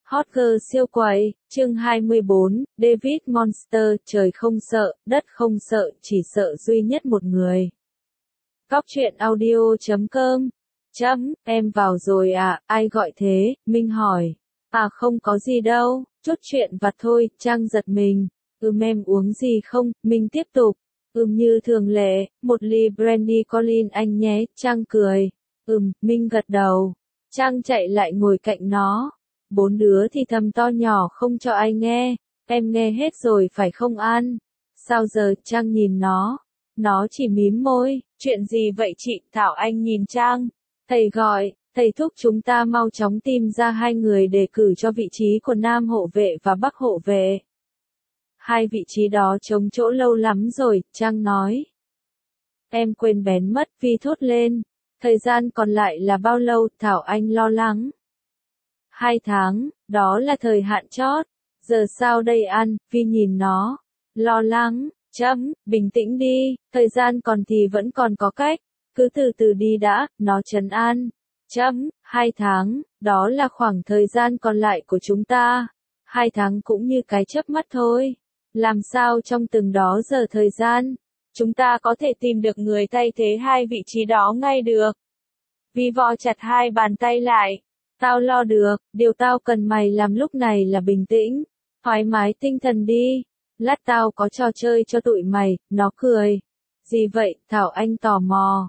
Hot girl siêu quậy, chương 24, David Monster, trời không sợ, đất không sợ, chỉ sợ duy nhất một người. Góc truyện audio.com. Em vào rồi à, ai gọi thế, Minh hỏi. À không có gì đâu, chút chuyện vặt thôi, Trang giật mình. Em uống gì không, Minh tiếp tục. Như thường lệ, một ly brandy Colin anh nhé, Trang cười. Minh gật đầu. Trang chạy lại ngồi cạnh nó. Bốn đứa thì thầm to nhỏ không cho ai nghe. Em nghe hết rồi phải không An? Sao giờ, Trang nhìn nó. Nó chỉ mím môi. Chuyện gì vậy chị? Thảo Anh nhìn Trang. Thầy gọi, thầy thúc chúng ta mau chóng tìm ra hai người đề cử cho vị trí của Nam hộ vệ và Bắc hộ vệ. Hai vị trí đó trống chỗ lâu lắm rồi, Trang nói. Em quên bén mất, Vi thốt lên. Thời gian còn lại là bao lâu, Thảo Anh lo lắng. 2 tháng, đó là thời hạn chót. Giờ sao đây An, Vi nhìn nó. Lo lắng, bình tĩnh đi, thời gian còn thì vẫn còn có cách. Cứ từ từ đi đã, nó trấn an. 2 tháng, đó là khoảng thời gian còn lại của chúng ta. 2 tháng cũng như cái chớp mắt thôi. Làm sao trong từng đó giờ thời gian, chúng ta có thể tìm được người thay thế hai vị trí đó ngay được. Vi vò chặt hai bàn tay lại. Tao lo được, điều tao cần mày làm lúc này là bình tĩnh, thoải mái tinh thần đi. Lát tao có trò chơi cho tụi mày, nó cười. Gì vậy, Thảo Anh tò mò.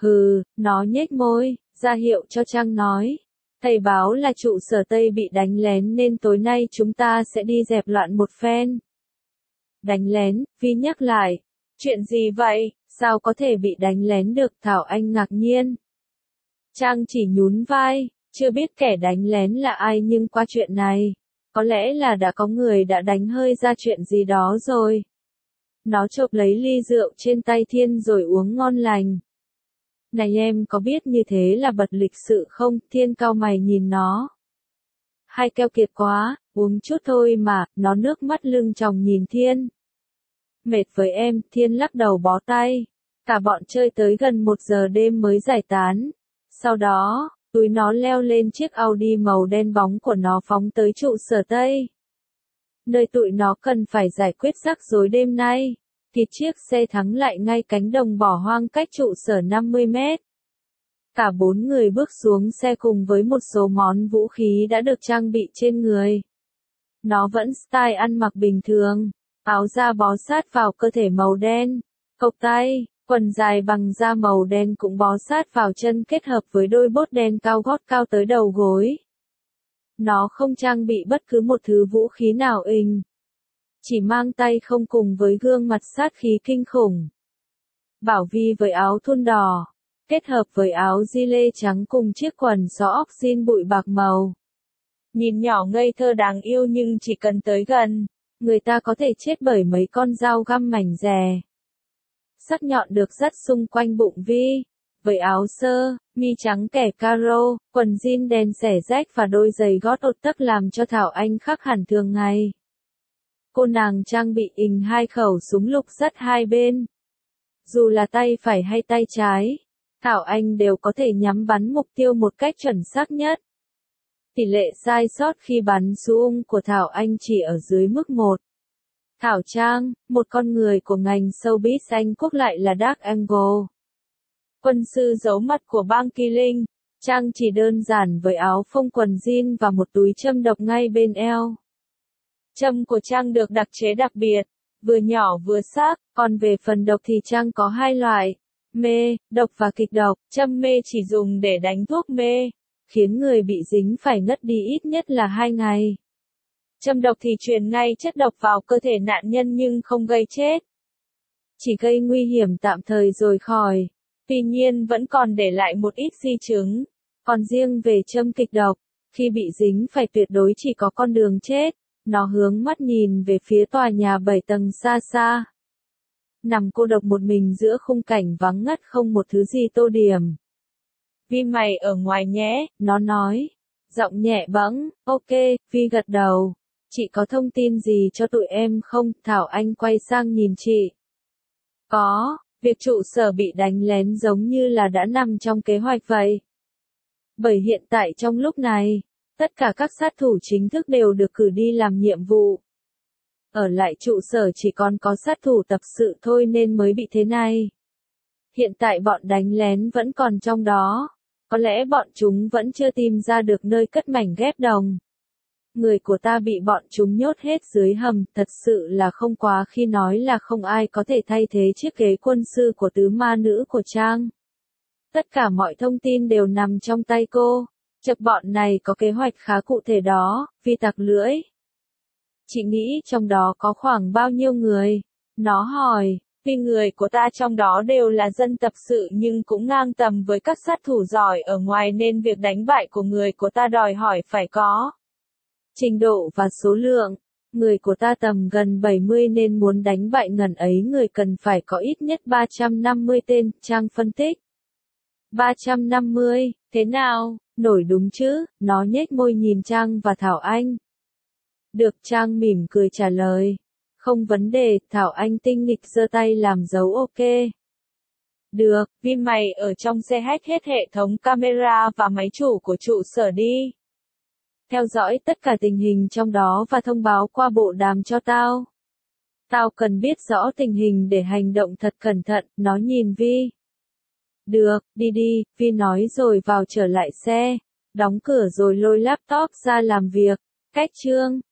Nó nhếch môi, ra hiệu cho Trang nói. Thầy báo là trụ sở Tây bị đánh lén nên tối nay chúng ta sẽ đi dẹp loạn một phen. Đánh lén, Vi nhắc lại. Chuyện gì vậy, sao có thể bị đánh lén được, Thảo Anh ngạc nhiên. Trang chỉ nhún vai, chưa biết kẻ đánh lén là ai nhưng qua chuyện này, có lẽ là đã có người đã đánh hơi ra chuyện gì đó rồi. Nó chộp lấy ly rượu trên tay Thiên rồi uống ngon lành. Này em có biết như thế là bật lịch sự không, Thiên cau mày nhìn nó. Hay keo kiệt quá, uống chút thôi mà, nó nước mắt lưng tròng nhìn Thiên. Mệt với em, Thiên lắc đầu bó tay. Cả bọn chơi tới gần 1 giờ đêm mới giải tán. Sau đó, tụi nó leo lên chiếc Audi màu đen bóng của nó phóng tới trụ sở Tây. Nơi tụi nó cần phải giải quyết rắc rối đêm nay. Thì chiếc xe thắng lại ngay cánh đồng bỏ hoang cách trụ sở 50 mét. Cả 4 người bước xuống xe cùng với một số món vũ khí đã được trang bị trên người. Nó vẫn style ăn mặc bình thường, áo da bó sát vào cơ thể màu đen, cộc tay, quần dài bằng da màu đen cũng bó sát vào chân kết hợp với đôi bốt đen cao gót cao tới đầu gối. Nó không trang bị bất cứ một thứ vũ khí nào chỉ mang tay không cùng với gương mặt sát khí kinh khủng. Bảo Vi với áo thun đỏ, kết hợp với áo gi lê trắng cùng chiếc quần xó óc jean bụi bạc màu. Nhìn nhỏ ngây thơ đáng yêu nhưng chỉ cần tới gần, người ta có thể chết bởi mấy con dao găm mảnh dè. Sắc nhọn được dắt xung quanh bụng Vi, với áo sơ, mi trắng kẻ caro, quần jean đen xẻ rách và đôi giày gót ột tấc làm cho Thảo Anh khác hẳn thường ngày. Cô nàng trang bị 2 khẩu súng lục dắt hai bên. Dù là tay phải hay tay trái, Thảo Anh đều có thể nhắm bắn mục tiêu một cách chuẩn xác nhất. Tỷ lệ sai sót khi bắn súng của Thảo Anh chỉ ở dưới mức 1. Thảo Trang, một con người của ngành showbiz Anh Quốc lại là Dark Angle. Quân sư giấu mặt của bang Kỳ Linh, Trang chỉ đơn giản với áo phông quần jean và một túi châm độc ngay bên eo. Châm của Trang được đặc chế đặc biệt, vừa nhỏ vừa sắc, còn về phần độc thì Trang có 2 loại, mê, độc và kịch độc. Châm mê chỉ dùng để đánh thuốc mê, khiến người bị dính phải ngất đi ít nhất là 2 ngày. Châm độc thì truyền ngay chất độc vào cơ thể nạn nhân nhưng không gây chết. Chỉ gây nguy hiểm tạm thời rồi khỏi. Tuy nhiên vẫn còn để lại một ít di chứng. Còn riêng về châm kịch độc, khi bị dính phải tuyệt đối chỉ có con đường chết. Nó hướng mắt nhìn về phía tòa nhà 7 tầng xa xa. Nằm cô độc một mình giữa khung cảnh vắng ngắt không một thứ gì tô điểm. Vi mày ở ngoài nhé, nó nói. Giọng nhẹ bẫng, ok, Vi gật đầu. Chị có thông tin gì cho tụi em không? Thảo Anh quay sang nhìn chị. Có, việc trụ sở bị đánh lén giống như là đã nằm trong kế hoạch vậy. Bởi hiện tại trong lúc này, Tất cả các sát thủ chính thức đều được cử đi làm nhiệm vụ. Ở lại trụ sở chỉ còn có sát thủ tập sự thôi nên mới bị thế này. Hiện tại bọn đánh lén vẫn còn trong đó. Có lẽ bọn chúng vẫn chưa tìm ra được nơi cất mảnh ghép đồng. Người của ta bị bọn chúng nhốt hết dưới hầm, thật sự là không quá khi nói là không ai có thể thay thế chiếc ghế quân sư của tứ ma nữ của Trang. Tất cả mọi thông tin đều nằm trong tay cô. Chập bọn này có kế hoạch khá cụ thể đó, Vi tặc lưỡi. Chị nghĩ trong đó có khoảng bao nhiêu người? Nó hỏi, vì người của ta trong đó đều là dân tập sự nhưng cũng ngang tầm với các sát thủ giỏi ở ngoài nên việc đánh bại của người của ta đòi hỏi phải có trình độ và số lượng. Người của ta tầm gần 70 nên muốn đánh bại ngần ấy người cần phải có ít nhất 350 tên, Trang phân tích. 350, thế nào, nổi đúng chứ, nó nhếch môi nhìn Trang và Thảo Anh. Được, Trang mỉm cười trả lời. Không vấn đề, Thảo Anh tinh nghịch giơ tay làm dấu ok. Được, vì mày ở trong xe hack hết hệ thống camera và máy chủ của trụ sở đi. Theo dõi tất cả tình hình trong đó và thông báo qua bộ đàm cho tao. Tao cần biết rõ tình hình để hành động thật cẩn thận, nó nhìn Vi. Được, đi đi, Vi nói rồi vào trở lại xe. Đóng cửa rồi lôi laptop ra làm việc. Cách chương